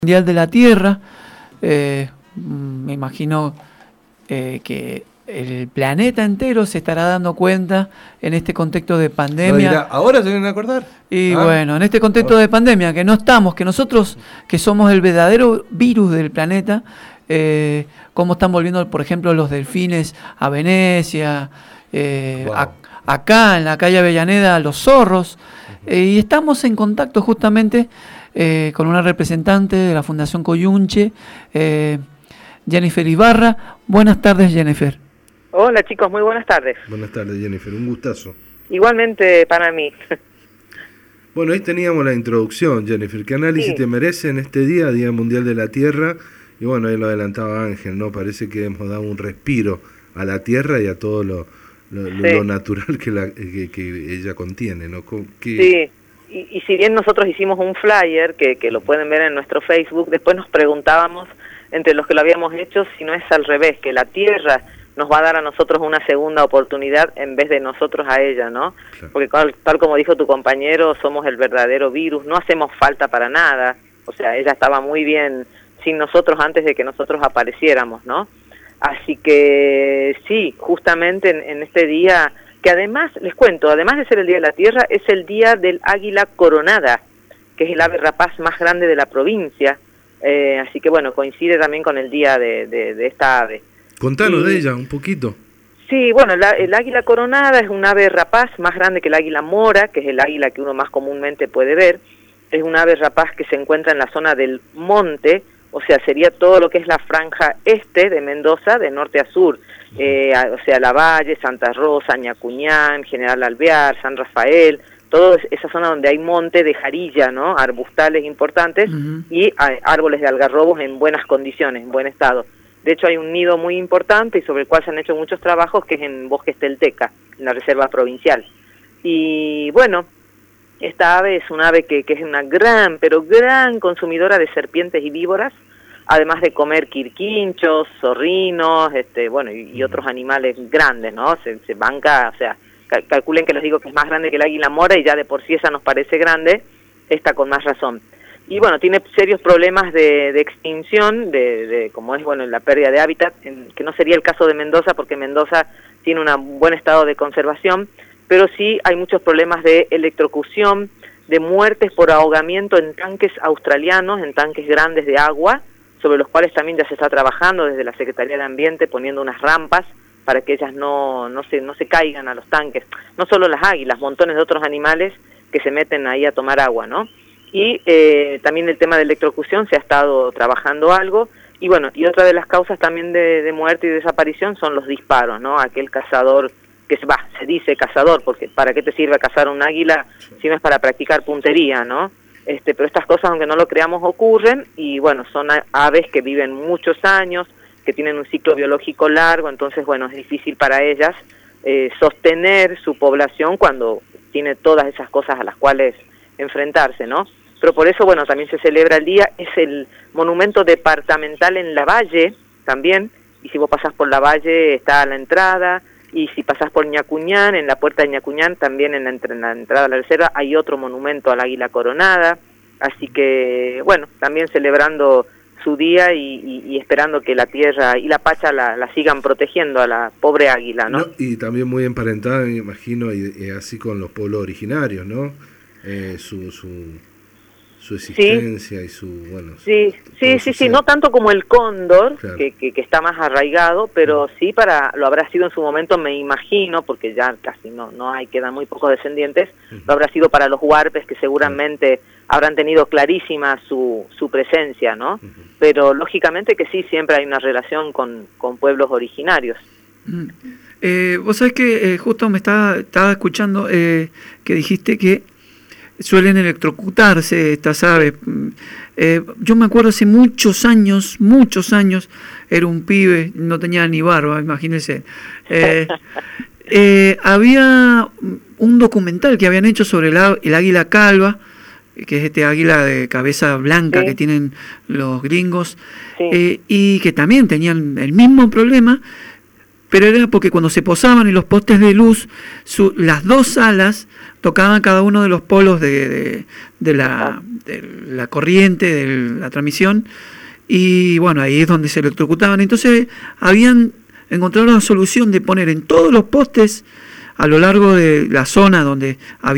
Mundial de la Tierra. Me imagino que el planeta entero se estará dando cuenta en este contexto de pandemia. No dirá, ¿ahora se vienen a acordar? Y bueno, en este contexto de pandemia, que no estamos, que nosotros, que somos el verdadero virus del planeta, cómo están volviendo, por ejemplo, los delfines a Venecia, acá en la calle Avellaneda, los zorros, y estamos en contacto justamente con una representante de la Fundación Coyunche, Jennifer Ibarra. Buenas tardes, Jennifer. Hola chicos, muy buenas tardes. Buenas tardes, Jennifer, un gustazo. Igualmente para mí. Bueno, ahí teníamos la introducción, Jennifer. ¿Qué análisis te merece en este día, Día Mundial de la Tierra? Y bueno, ahí lo adelantaba Ángel, ¿no? Parece que hemos dado un respiro a la Tierra y a todo lo natural que ella contiene, ¿no? Sí, y si bien nosotros hicimos un flyer, que lo pueden ver en nuestro Facebook, después nos preguntábamos, entre los que lo habíamos hecho, si no es al revés, que la Tierra nos va a dar a nosotros una segunda oportunidad en vez de nosotros a ella, ¿no? Claro. Porque tal como dijo tu compañero, somos el verdadero virus, no hacemos falta para nada, o sea, ella estaba muy bien sin nosotros antes de que nosotros apareciéramos, ¿no? Así que sí, justamente en este día, que además, les cuento, además de ser el Día de la Tierra, es el Día del Águila Coronada, que es el ave rapaz más grande de la provincia, así que bueno, coincide también con el día de esta ave. Contanos de ella un poquito. Sí, bueno, el águila coronada es un ave rapaz más grande que el águila mora, que es el águila que uno más comúnmente puede ver. Es un ave rapaz que se encuentra en la zona del monte, o sea, sería todo lo que es la franja este de Mendoza, de norte a sur, o sea, Lavalle, Santa Rosa, Ñacuñán, General Alvear, San Rafael, toda esa zona donde hay monte de jarilla, ¿no? Arbustales importantes y árboles de algarrobos en buenas condiciones, en buen estado. De hecho, hay un nido muy importante y sobre el cual se han hecho muchos trabajos, que es en Bosques Telteca, en la reserva provincial. Y bueno, esta ave es un ave que es una gran, pero gran consumidora de serpientes y víboras, además de comer quirquinchos, zorrinos, bueno, y otros animales grandes, ¿no? Se banca, o sea, calculen que les digo que es más grande que el águila mora y ya de por sí esa nos parece grande, esta con más razón. Y bueno, tiene serios problemas de extinción, como es bueno la pérdida de hábitat, que no sería el caso de Mendoza, porque Mendoza tiene un buen estado de conservación, pero sí hay muchos problemas de electrocución, de muertes por ahogamiento en tanques australianos, en tanques grandes de agua, sobre los cuales también ya se está trabajando desde la Secretaría de Ambiente, poniendo unas rampas para que ellas no se caigan a los tanques. No solo las águilas, montones de otros animales que se meten ahí a tomar agua, ¿no? Y también el tema de electrocución se ha estado trabajando algo, y bueno, y otra de las causas también de muerte y desaparición son los disparos, ¿no? Aquel cazador que se dice cazador, porque ¿para qué te sirve cazar un águila si no es para practicar puntería, ¿no? Pero estas cosas, aunque no lo creamos, ocurren, y bueno, son aves que viven muchos años, que tienen un ciclo biológico largo, entonces bueno, es difícil para ellas sostener su población cuando tiene todas esas cosas a las cuales enfrentarse, ¿no? Pero por eso, bueno, también se celebra el día, es el monumento departamental en Lavalle también, y si vos pasás por Lavalle está a la entrada, y si pasás por Ñacuñán, en la puerta de Ñacuñán, también en la entrada a la reserva, hay otro monumento al águila coronada, así que, bueno, también celebrando su día y esperando que la tierra y la Pacha la sigan protegiendo a la pobre águila, ¿no? Y también muy emparentada, me imagino, y así con los pueblos originarios, ¿no? Su existencia, ¿sí? Y su, bueno... Sí, no tanto como el cóndor, claro, que está más arraigado, pero sí lo habrá sido en su momento, me imagino, porque ya casi no hay, quedan muy pocos descendientes, lo habrá sido para los huarpes, que seguramente habrán tenido clarísima su presencia, ¿no? Pero lógicamente que sí, siempre hay una relación con pueblos originarios. Vos sabés que justo me estaba escuchando que dijiste que suelen electrocutarse estas aves. Yo me acuerdo hace muchos años, era un pibe, no tenía ni barba, imagínense. Había un documental que habían hecho sobre el águila calva, que es este águila de cabeza blanca que tienen los gringos, y que también tenían el mismo problema, pero era porque cuando se posaban en los postes de luz, las dos alas tocaban cada uno de los polos de la corriente, de la transmisión, y bueno, ahí es donde se electrocutaban. Entonces habían encontrado una solución de poner en todos los postes a lo largo de la zona donde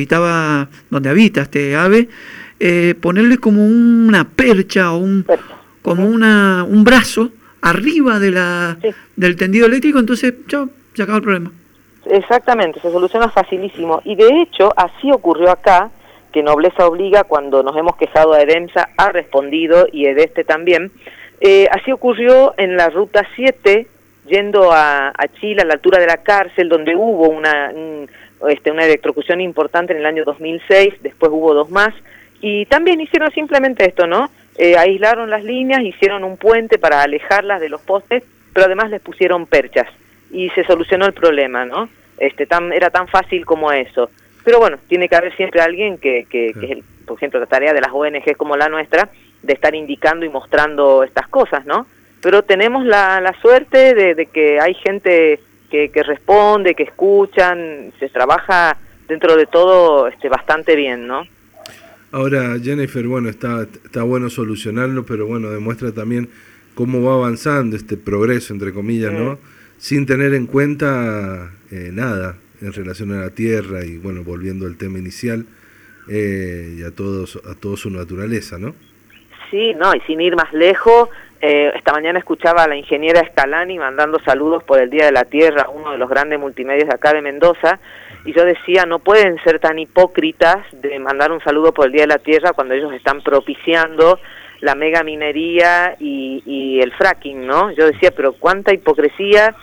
habita este ave, ponerle como una percha o como un brazo arriba del tendido eléctrico, entonces se acaba el problema. Exactamente, se soluciona facilísimo. Y de hecho, así ocurrió acá, que Nobleza Obliga, cuando nos hemos quejado a EDEMSA, ha respondido, y EDESTE también. Así ocurrió en la Ruta 7, yendo a Chile, a la altura de la cárcel, donde hubo una electrocución importante en el año 2006, después hubo 2 más, y también hicieron simplemente esto, ¿no? Aislaron las líneas, hicieron un puente para alejarlas de los postes, pero además les pusieron perchas, y se solucionó el problema, ¿no? Era tan fácil como eso. Pero bueno, tiene que haber siempre alguien que es, por ejemplo, la tarea de las ONGs como la nuestra, de estar indicando y mostrando estas cosas, ¿no? Pero tenemos la suerte de que hay gente que responde, que escuchan, se trabaja dentro de todo bastante bien, ¿no? Ahora, Jennifer, bueno, está bueno solucionarlo, pero bueno, demuestra también cómo va avanzando este progreso, entre comillas, ¿no? Sin tener en cuenta nada en relación a la Tierra y, bueno, volviendo al tema inicial, y a todo su naturaleza, ¿no? Sí, no, y sin ir más lejos, esta mañana escuchaba a la ingeniera Scalani mandando saludos por el Día de la Tierra, uno de los grandes multimedios de acá de Mendoza, y yo decía, no pueden ser tan hipócritas de mandar un saludo por el Día de la Tierra cuando ellos están propiciando la mega minería y el fracking, ¿no? Yo decía, pero cuánta hipocresía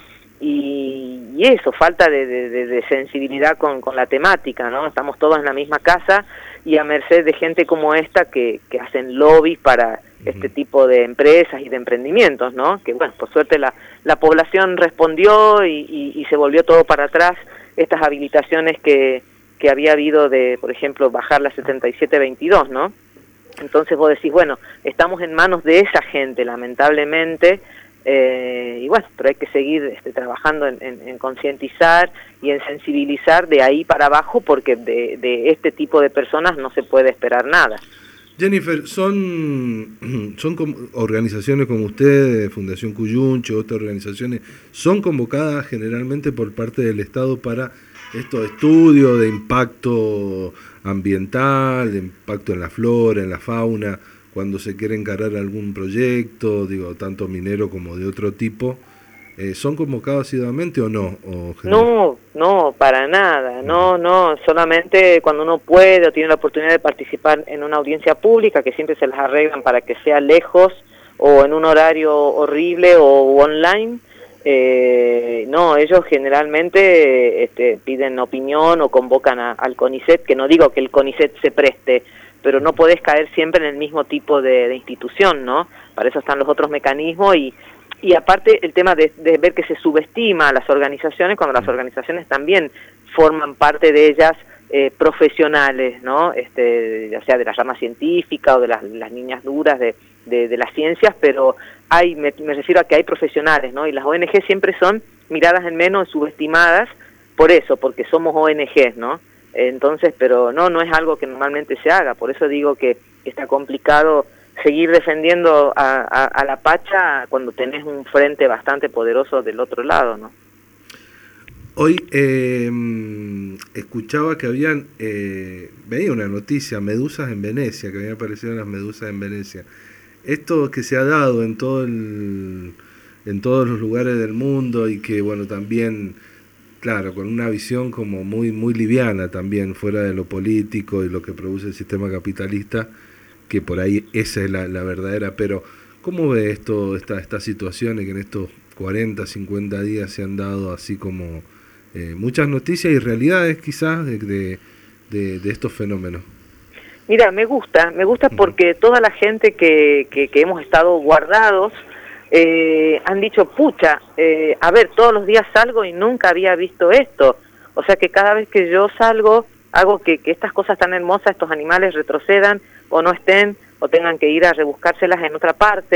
y eso, falta de sensibilidad con la temática, ¿no? Estamos todos en la misma casa y a merced de gente como esta que hacen lobbies para este tipo de empresas y de emprendimientos, ¿no? Que bueno, por suerte la población respondió y se volvió todo para atrás. Estas habilitaciones que había habido de, por ejemplo, bajar la 7722, ¿no? Entonces vos decís, bueno, estamos en manos de esa gente, lamentablemente, y bueno, pero hay que seguir trabajando en concientizar y en sensibilizar de ahí para abajo, porque de este tipo de personas no se puede esperar nada. Jennifer, son organizaciones como ustedes, Fundación Cuyuncho, otras organizaciones, son convocadas generalmente por parte del Estado para estos estudios de impacto ambiental, de impacto en la flora, en la fauna, cuando se quiere encarar algún proyecto, digo, tanto minero como de otro tipo. ¿Son convocados asiduamente o no? No, para nada, no, solamente cuando uno puede o tiene la oportunidad de participar en una audiencia pública, que siempre se las arreglan para que sea lejos o en un horario horrible o online. No, ellos generalmente piden opinión o convocan al CONICET, que no digo que el CONICET se preste, pero no podés caer siempre en el mismo tipo de institución, ¿no? Para eso están los otros mecanismos y aparte el tema de ver que se subestima a las organizaciones cuando las organizaciones también forman parte de ellas profesionales, ¿no? Ya sea de la rama científica o de las líneas duras de las ciencias, pero me refiero a que hay profesionales, ¿no? Y las ONG siempre son miradas en menos, subestimadas por eso, porque somos ONGs, ¿no? Entonces, pero no es algo que normalmente se haga, por eso digo que está complicado seguir defendiendo a la Pacha cuando tenés un frente bastante poderoso del otro lado, ¿no? Hoy escuchaba que veía una noticia, medusas en Venecia, que habían aparecido las medusas en Venecia. Esto que se ha dado en todos los lugares del mundo y que, bueno, también, claro, con una visión como muy liviana también, fuera de lo político y lo que produce el sistema capitalista, que por ahí esa es la verdadera. Pero, ¿cómo ve estas situaciones que en estos 40, 50 días se han dado así como muchas noticias y realidades quizás de estos fenómenos? Mira, me gusta porque toda la gente que hemos estado guardados han dicho, pucha, a ver, todos los días salgo y nunca había visto esto. O sea que cada vez que yo salgo, hago que estas cosas tan hermosas, estos animales retrocedan o no estén, o tengan que ir a rebuscárselas en otra parte.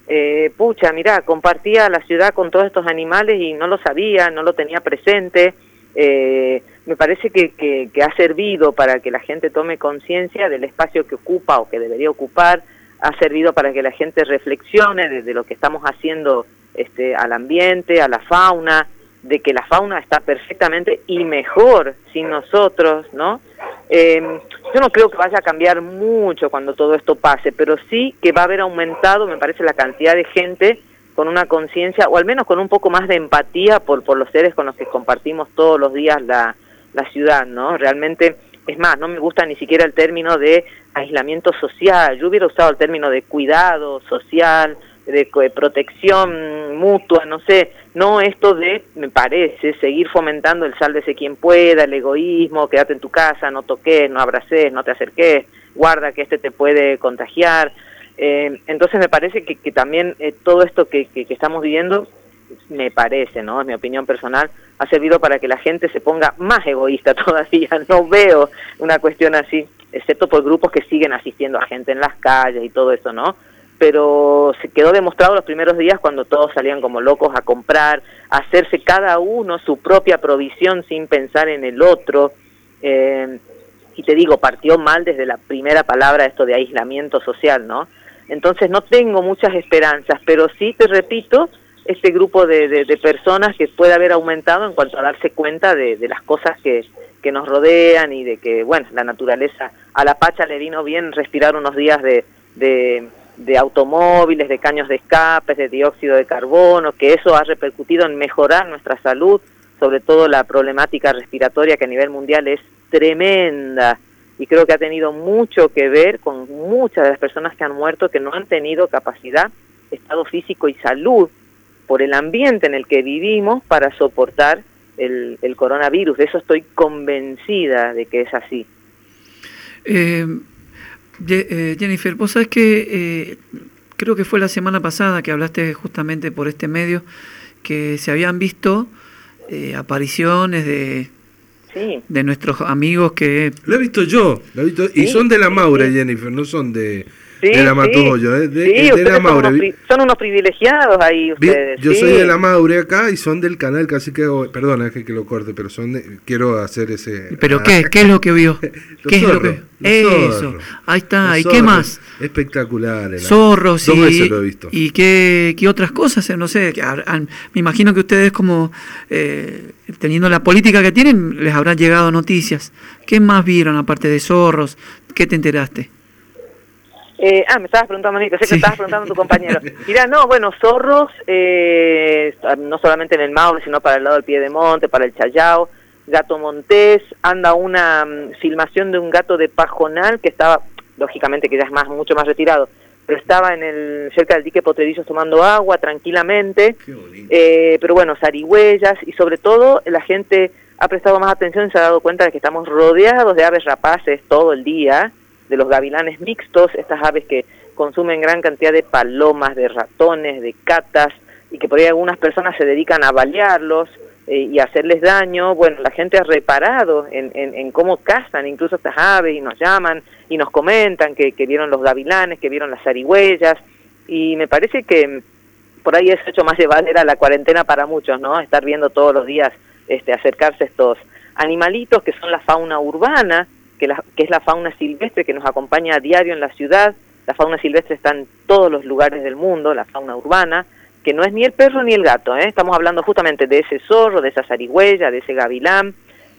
pucha, mirá, compartía la ciudad con todos estos animales y no lo sabía, no lo tenía presente. Me parece que ha servido para que la gente tome conciencia del espacio que ocupa o que debería ocupar, ha servido para que la gente reflexione de lo que estamos haciendo al ambiente, a la fauna, de que la fauna está perfectamente y mejor sin nosotros, ¿no? Yo no creo que vaya a cambiar mucho cuando todo esto pase, pero sí que va a haber aumentado, me parece, la cantidad de gente con una conciencia, o al menos con un poco más de empatía por los seres con los que compartimos todos los días la ciudad, ¿no? Realmente, es más, no me gusta ni siquiera el término de aislamiento social, yo hubiera usado el término de cuidado social, de protección mutua, no sé, no esto de, me parece, seguir fomentando el sálvese quien pueda, el egoísmo, quédate en tu casa, no toques, no abraces, no te acerques, guarda que te puede contagiar. Entonces me parece que también todo esto que estamos viviendo, me parece, ¿no? Es mi opinión personal, ha servido para que la gente se ponga más egoísta todavía. No veo una cuestión así, excepto por grupos que siguen asistiendo a gente en las calles y todo eso, ¿no? Pero se quedó demostrado los primeros días cuando todos salían como locos a comprar, a hacerse cada uno su propia provisión sin pensar en el otro. Y te digo, partió mal desde la primera palabra esto de aislamiento social, ¿no? Entonces no tengo muchas esperanzas, pero sí, te repito, este grupo de personas que puede haber aumentado en cuanto a darse cuenta de las cosas que nos rodean y de que, bueno, la naturaleza, a la Pacha le vino bien respirar unos días de automóviles, de caños de escapes, de dióxido de carbono, que eso ha repercutido en mejorar nuestra salud, sobre todo la problemática respiratoria que a nivel mundial es tremenda, y creo que ha tenido mucho que ver con muchas de las personas que han muerto, que no han tenido capacidad, estado físico y salud por el ambiente en el que vivimos para soportar el coronavirus. De eso estoy convencida de que es así. Jennifer, vos sabés que creo que fue la semana pasada que hablaste justamente por este medio que se habían visto apariciones de nuestros amigos que... Lo he visto yo, y son de la Maura, Jennifer, no son de la Matogollo, de la Maura. Son unos privilegiados ahí ustedes. Yo soy de la Maura acá y son del canal, casi que, perdona que lo corte, pero quiero hacer ese... ¿Pero qué es lo que vio? ¿Qué es lo que eso, ahí está, ¿y qué más? Espectacular. Zorros, dos veces lo he visto. ¿Y qué otras cosas? No sé, me imagino que ustedes como teniendo la política que tienen, les habrán llegado noticias. ¿Qué más vieron aparte de zorros? ¿Qué te enteraste? Me estabas preguntando, Mónica, sé que estabas preguntando a tu compañero. Mirá, no, bueno, zorros, no solamente en el Maule, sino para el lado del Piedemonte, para el Chayao, gato montés, anda una filmación de un gato de Pajonal que estaba, lógicamente que ya es mucho más retirado, pero estaba cerca del dique Potrerillos tomando agua tranquilamente, pero bueno, zarigüeyas, y sobre todo la gente ha prestado más atención y se ha dado cuenta de que estamos rodeados de aves rapaces todo el día, de los gavilanes mixtos, estas aves que consumen gran cantidad de palomas, de ratones, de catas, y que por ahí algunas personas se dedican a balearlos y a hacerles daño. Bueno, la gente ha reparado en cómo cazan incluso estas aves y nos llaman y nos comentan que vieron los gavilanes, que vieron las zarigüeyas, y me parece que por ahí es hecho más llevadera la cuarentena para muchos, ¿no? Estar viendo todos los días acercarse estos animalitos que son la fauna urbana, que es la fauna silvestre que nos acompaña a diario en la ciudad. La fauna silvestre está en todos los lugares del mundo, la fauna urbana, que no es ni el perro ni el gato, estamos hablando justamente de ese zorro, de esa zarigüeya, de ese gavilán,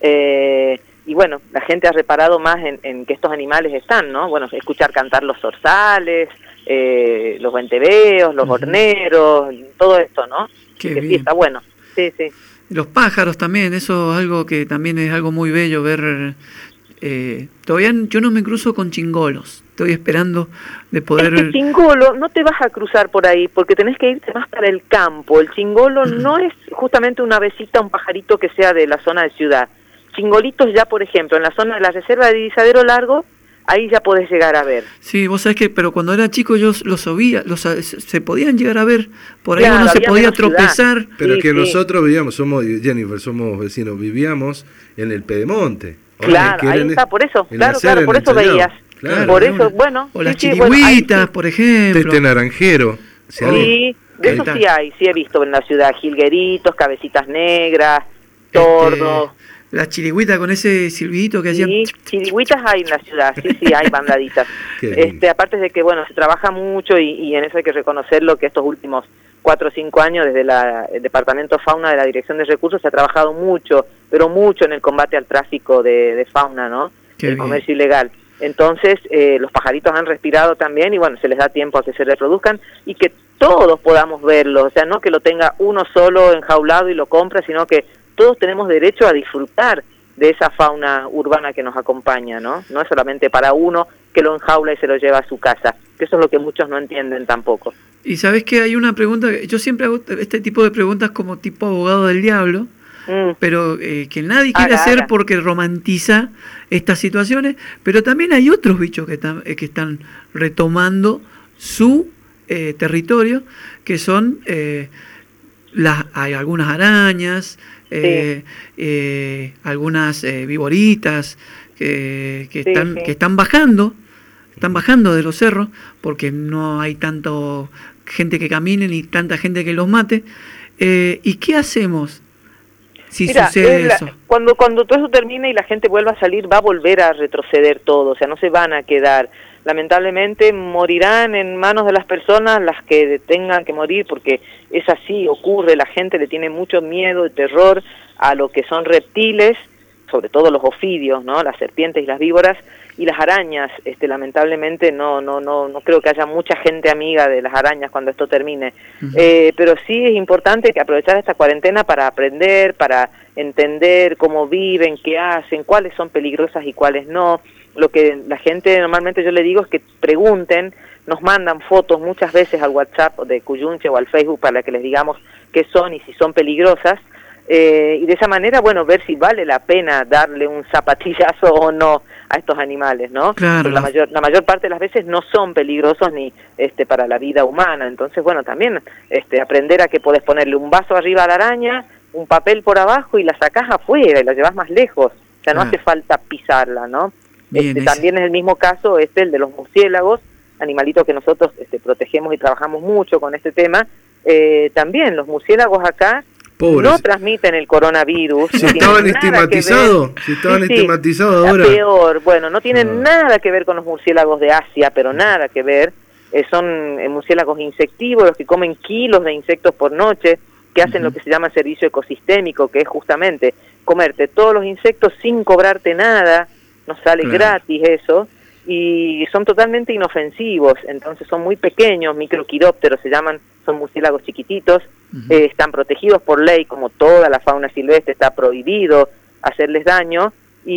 y bueno, la gente ha reparado más en que estos animales están, ¿no? Bueno, escuchar cantar los zorzales, los venteveos, los horneros, todo esto, ¿no? Qué que bien. Sí, está bueno, sí. Los pájaros también, eso es algo que también es algo muy bello ver. Todavía yo no me cruzo con chingolos, estoy esperando de poder... El chingolo no te vas a cruzar por ahí porque tenés que irte más para el campo. El chingolo no es justamente una avecita, un pajarito que sea de la zona de ciudad. Chingolitos ya, por ejemplo, en la zona de la reserva de Divisadero Largo, ahí ya podés llegar a ver. Sí, vos sabés que, pero cuando era chico yo los oía, se podían llegar a ver, por ahí Claro, uno se había podía menos ciudad. tropezar. Pero Sí, que sí. nosotros vivíamos, Jennifer, somos vecinos, vivíamos en el Pedemonte. Claro, ahí está, por eso, claro, por eso veías. Claro, por eso, bueno. O las sí, chirigüitas, bueno, ahí sí. por ejemplo. Naranjero. Sí, de eso sí he visto en la ciudad, jilgueritos, cabecitas negras, tordos. Las chirigüitas con ese silbidito que hacían. Sí, chirigüitas hay en la ciudad, sí, hay bandaditas. Aparte de que, bueno, se trabaja mucho y en eso hay que reconocerlo, que estos últimos 4 o 5 años desde el Departamento Fauna de la Dirección de Recursos se ha trabajado mucho, pero mucho en el combate al tráfico de fauna, ¿no? El comercio ilegal. Entonces, los pajaritos han respirado también y bueno, se les da tiempo a que se reproduzcan y que todos podamos verlos, o sea, no que lo tenga uno solo enjaulado y lo compra, sino que todos tenemos derecho a disfrutar de esa fauna urbana que nos acompaña, ¿no? No es solamente para uno que lo enjaula y se lo lleva a su casa, que eso es lo que muchos no entienden tampoco. Y sabes que hay una pregunta, yo siempre hago este tipo de preguntas como tipo abogado del diablo, pero que nadie quiere hacer porque romantiza estas situaciones, pero también hay otros bichos que están retomando su territorio, que son hay algunas arañas, algunas víboritas que están bajando de los cerros porque no hay tanto gente que camine ni tanta gente que los mate. ¿Y qué hacemos si sucede eso? Cuando todo eso termine y la gente vuelva a salir, va a volver a retroceder todo, o sea, no se van a quedar. Lamentablemente morirán en manos de las personas las que tengan que morir, porque es así, ocurre, la gente le tiene mucho miedo y terror a lo que son reptiles, sobre todo los ofidios, ¿no? Las serpientes y las víboras, y las arañas, lamentablemente no creo que haya mucha gente amiga de las arañas cuando esto termine. Pero sí es importante que aprovechar esta cuarentena para aprender, para entender cómo viven, qué hacen, cuáles son peligrosas y cuáles no. Lo que la gente normalmente yo le digo es que pregunten, nos mandan fotos muchas veces al WhatsApp de Cuyunche o al Facebook para que les digamos qué son y si son peligrosas, y de esa manera, bueno, ver si vale la pena darle un zapatillazo o no a estos animales, ¿no? Claro. La mayor parte de las veces no son peligrosos ni para la vida humana, entonces, bueno, también aprender a que podés ponerle un vaso arriba a la araña, un papel por abajo y la sacás afuera y la llevas más lejos, o sea, no hace falta pisarla, ¿no? También es el mismo caso el de los murciélagos, animalitos que nosotros protegemos y trabajamos mucho con este tema. También los murciélagos acá no transmiten el coronavirus. Si estaban estigmatizados, ahora. Peor, bueno, no tienen nada que ver con los murciélagos de Asia, pero nada que ver. Son murciélagos insectívoros que comen kilos de insectos por noche, que hacen lo que se llama servicio ecosistémico, que es justamente comerte todos los insectos sin cobrarte nada, nos sale gratis eso, y son totalmente inofensivos, entonces son muy pequeños, microquirópteros se llaman, son murciélagos chiquititos, están protegidos por ley, como toda la fauna silvestre, está prohibido hacerles daño,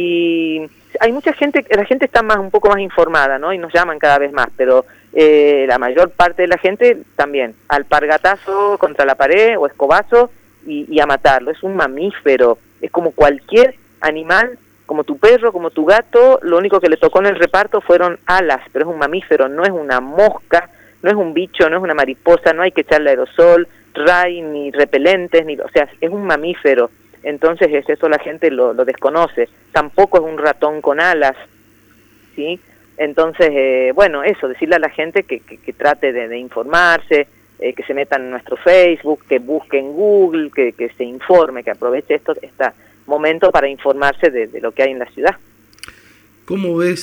y hay mucha gente, la gente está un poco más informada, ¿no? Y nos llaman cada vez más, pero la mayor parte de la gente también, alpargatazo contra la pared o escobazo y a matarlo. Es un mamífero, es como cualquier animal, como tu perro, como tu gato, lo único que le tocó en el reparto fueron alas, pero es un mamífero, no es una mosca, no es un bicho, no es una mariposa, no hay que echarle aerosol, ray, ni repelentes, o sea, es un mamífero. Entonces eso la gente lo desconoce. Tampoco es un ratón con alas, ¿sí? Entonces, bueno, eso, decirle a la gente que trate de informarse, que se metan en nuestro Facebook, que busque en Google, que se informe, que aproveche este momento para informarse de lo que hay en la ciudad. ¿Cómo ves?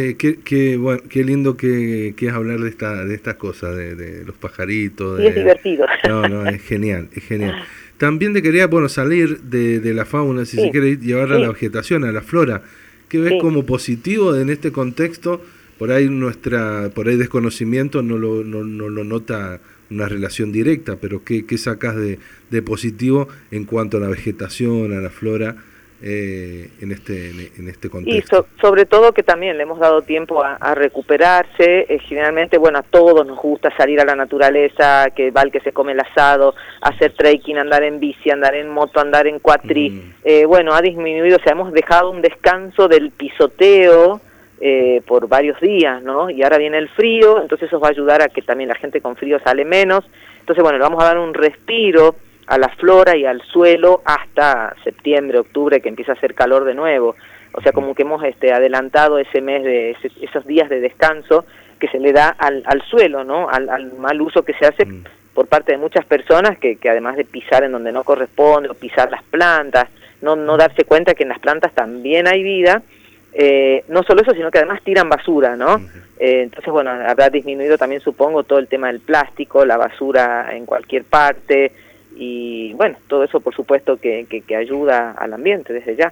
Bueno, qué lindo que es hablar de estas cosas, de los pajaritos. Sí, es divertido. No, es genial, es genial. También te quería, salir de la fauna, si se quiere llevar a la vegetación, a la flora. ¿Qué ves como positivo en este contexto? Por ahí desconocimiento no lo nota una relación directa, pero ¿qué sacas de positivo en cuanto a la vegetación, a la flora, en este contexto? Y sobre todo que también le hemos dado tiempo a recuperarse. Generalmente, a todos nos gusta salir a la naturaleza, que va el que se come el asado, hacer trekking, andar en bici, andar en moto, andar en cuatri. Ha disminuido, o sea, hemos dejado un descanso del pisoteo por varios días, ¿no? Y ahora viene el frío, entonces eso va a ayudar a que también la gente con frío sale menos. Entonces, le vamos a dar un respiro a la flora y al suelo hasta septiembre, octubre, que empieza a hacer calor de nuevo. O sea, como que hemos adelantado ese mes esos días de descanso, que se le da al suelo, ¿no? Al mal uso que se hace por parte de muchas personas que además de pisar en donde no corresponde o pisar las plantas, no darse cuenta que en las plantas también hay vida, no solo eso, sino que además tiran basura, ¿no? Entonces, bueno, habrá disminuido también, supongo, todo el tema del plástico, la basura en cualquier parte, y bueno, todo eso por supuesto que ayuda al ambiente desde ya.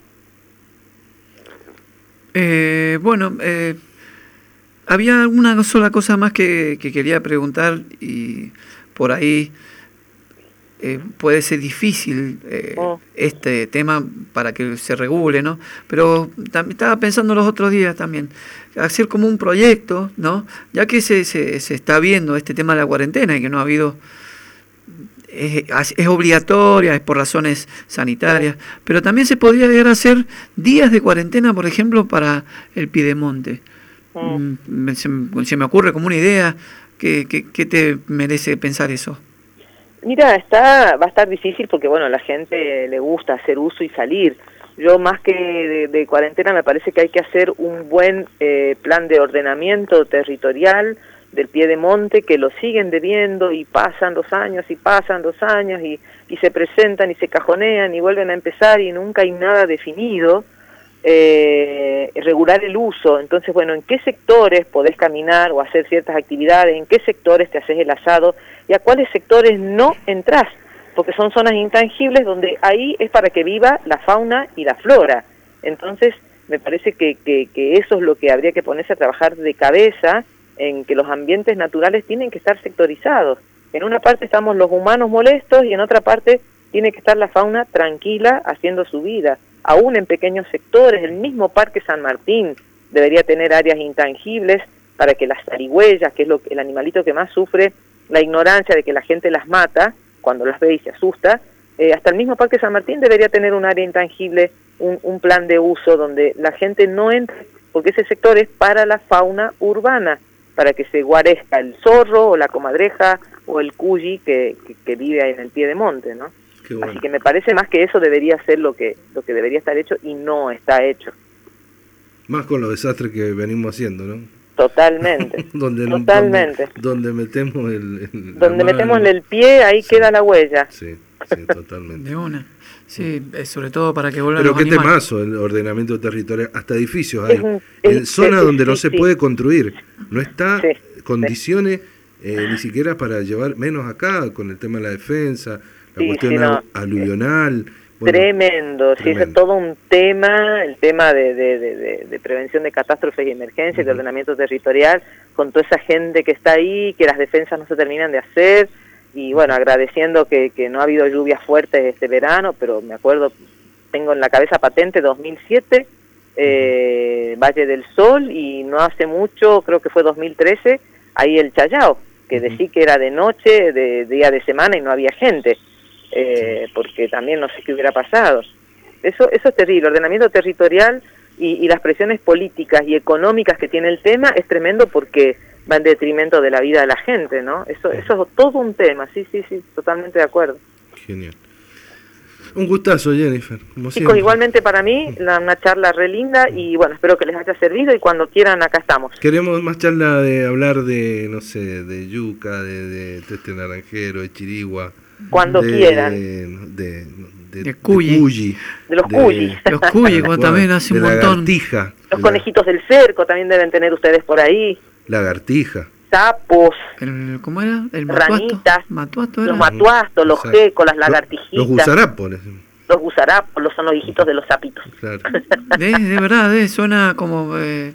Había una sola cosa más que quería preguntar, y por ahí puede ser difícil este tema para que se regule, ¿no? Pero estaba pensando los otros días también, hacer como un proyecto, ¿no? Ya que se está viendo este tema de la cuarentena y que no ha habido... Es obligatoria, es por razones sanitarias, pero también se podría llegar a hacer días de cuarentena, por ejemplo, para el Piedemonte. Se me ocurre como una idea. ¿Qué te merece pensar eso? Mira, va a estar difícil porque, bueno, a la gente le gusta hacer uso y salir. Yo, más que de cuarentena, me parece que hay que hacer un buen plan de ordenamiento territorial del Piedemonte, que lo siguen debiendo y pasan 2 años y pasan 2 años y se presentan y se cajonean y vuelven a empezar y nunca hay nada definido. Regular el uso. Entonces, bueno, ¿en qué sectores podés caminar o hacer ciertas actividades? ¿En qué sectores te haces el asado? ¿Y a cuáles sectores no entrás? Porque son zonas intangibles donde ahí es para que viva la fauna y la flora. Entonces, me parece que eso es lo que habría que ponerse a trabajar de cabeza, en que los ambientes naturales tienen que estar sectorizados. En una parte estamos los humanos molestos y en otra parte tiene que estar la fauna tranquila haciendo su vida. Aún en pequeños sectores, el mismo Parque San Martín debería tener áreas intangibles para que las zarigüeyas, que es el animalito que más sufre la ignorancia de que la gente las mata cuando las ve y se asusta, hasta el mismo Parque San Martín debería tener un área intangible, un plan de uso donde la gente no entre, porque ese sector es para la fauna urbana, para que se guarezca el zorro o la comadreja o el cuyi que vive ahí en el Piedemonte, ¿no? Bueno. Así que me parece más que eso debería ser lo que debería estar hecho y no está hecho. Más con los desastres que venimos haciendo, ¿no? Totalmente. Totalmente. Donde metemos metemos el pie, ahí sí. Queda la huella. Sí, totalmente. De una. Sí, sobre todo para que vuelvan los animales. Pero qué temazo el ordenamiento territorial, hasta edificios hay. En zonas donde no se puede construir, no está condiciones ni siquiera para llevar, menos acá, con el tema de la defensa, la cuestión aluvional. Bueno, tremendo, sí, eso es todo un tema, el tema de prevención de catástrofes y emergencias, de ordenamiento territorial, con toda esa gente que está ahí, que las defensas no se terminan de hacer, y bueno, agradeciendo que no ha habido lluvias fuertes este verano, pero me acuerdo, tengo en la cabeza patente 2007, Valle del Sol, y no hace mucho, creo que fue 2013, ahí el Chayao, que decía que era de noche, de día de semana y no había gente. Porque también no sé qué hubiera pasado. Eso es terrible. El ordenamiento territorial y las presiones políticas y económicas que tiene el tema es tremendo porque va en detrimento de la vida de la gente, ¿no? Eso es todo un tema, sí, totalmente de acuerdo. Genial. Un gustazo, Jennifer, como Chicos, siempre. igualmente para mí, una charla re linda y bueno, espero que les haya servido y cuando quieran acá estamos. Queremos más charla de hablar de, no sé, de yuca, de teste naranjero, de chirigua. Cuando quieran. De cuyi. De los cuyis. Los cuyis, como también hace un montón. Lagartija. Los conejitos del cerco también deben tener ustedes por ahí. Lagartija. Sapos. ¿Cómo era? El ranitas. Matuasto era. Los matuastos, los gecos, las lagartijitas. Los gusarapos. Los gusarapos son los hijitos de los sapitos. Claro. De verdad, suena como...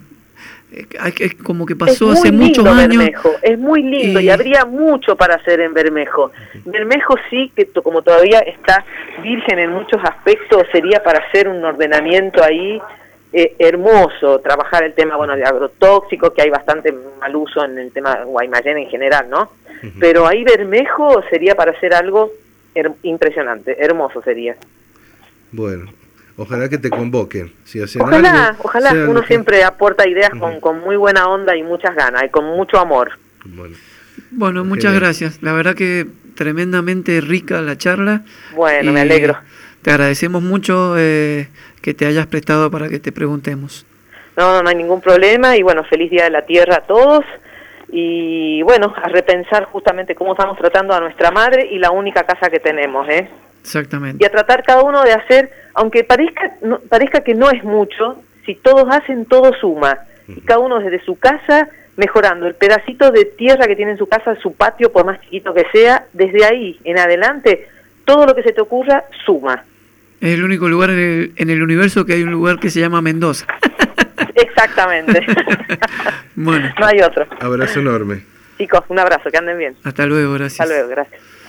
como que pasó hace lindo, muchos años. Bermejo, es muy lindo y habría mucho para hacer en Bermejo. Bermejo sí, que como todavía está virgen en muchos aspectos, sería para hacer un ordenamiento ahí hermoso, trabajar el tema de agrotóxicos, que hay bastante mal uso en el tema de Guaymallén en general, ¿no? Pero ahí Bermejo sería para hacer algo impresionante, hermoso sería. Bueno. Ojalá que te convoquen. Si hacen ojalá, algo, uno siempre aporta ideas con muy buena onda y muchas ganas y con mucho amor. Bueno, muchas gracias. La verdad que tremendamente rica la charla. Bueno, me alegro. Te agradecemos mucho que te hayas prestado para que te preguntemos. No hay ningún problema y bueno, feliz Día de la Tierra a todos. y bueno, a repensar justamente cómo estamos tratando a nuestra madre y la única casa que tenemos, Exactamente. Y a tratar cada uno de hacer, aunque parezca que no es mucho, si todos hacen, todo suma, y cada uno desde su casa, mejorando el pedacito de tierra que tiene en su casa, su patio, por más chiquito que sea, desde ahí en adelante, todo lo que se te ocurra, suma. Es el único lugar en el universo que hay un lugar que se llama Mendoza. Exactamente. Bueno. No hay otro. Abrazo enorme. Chicos, un abrazo, que anden bien. Hasta luego, gracias. Hasta luego, gracias.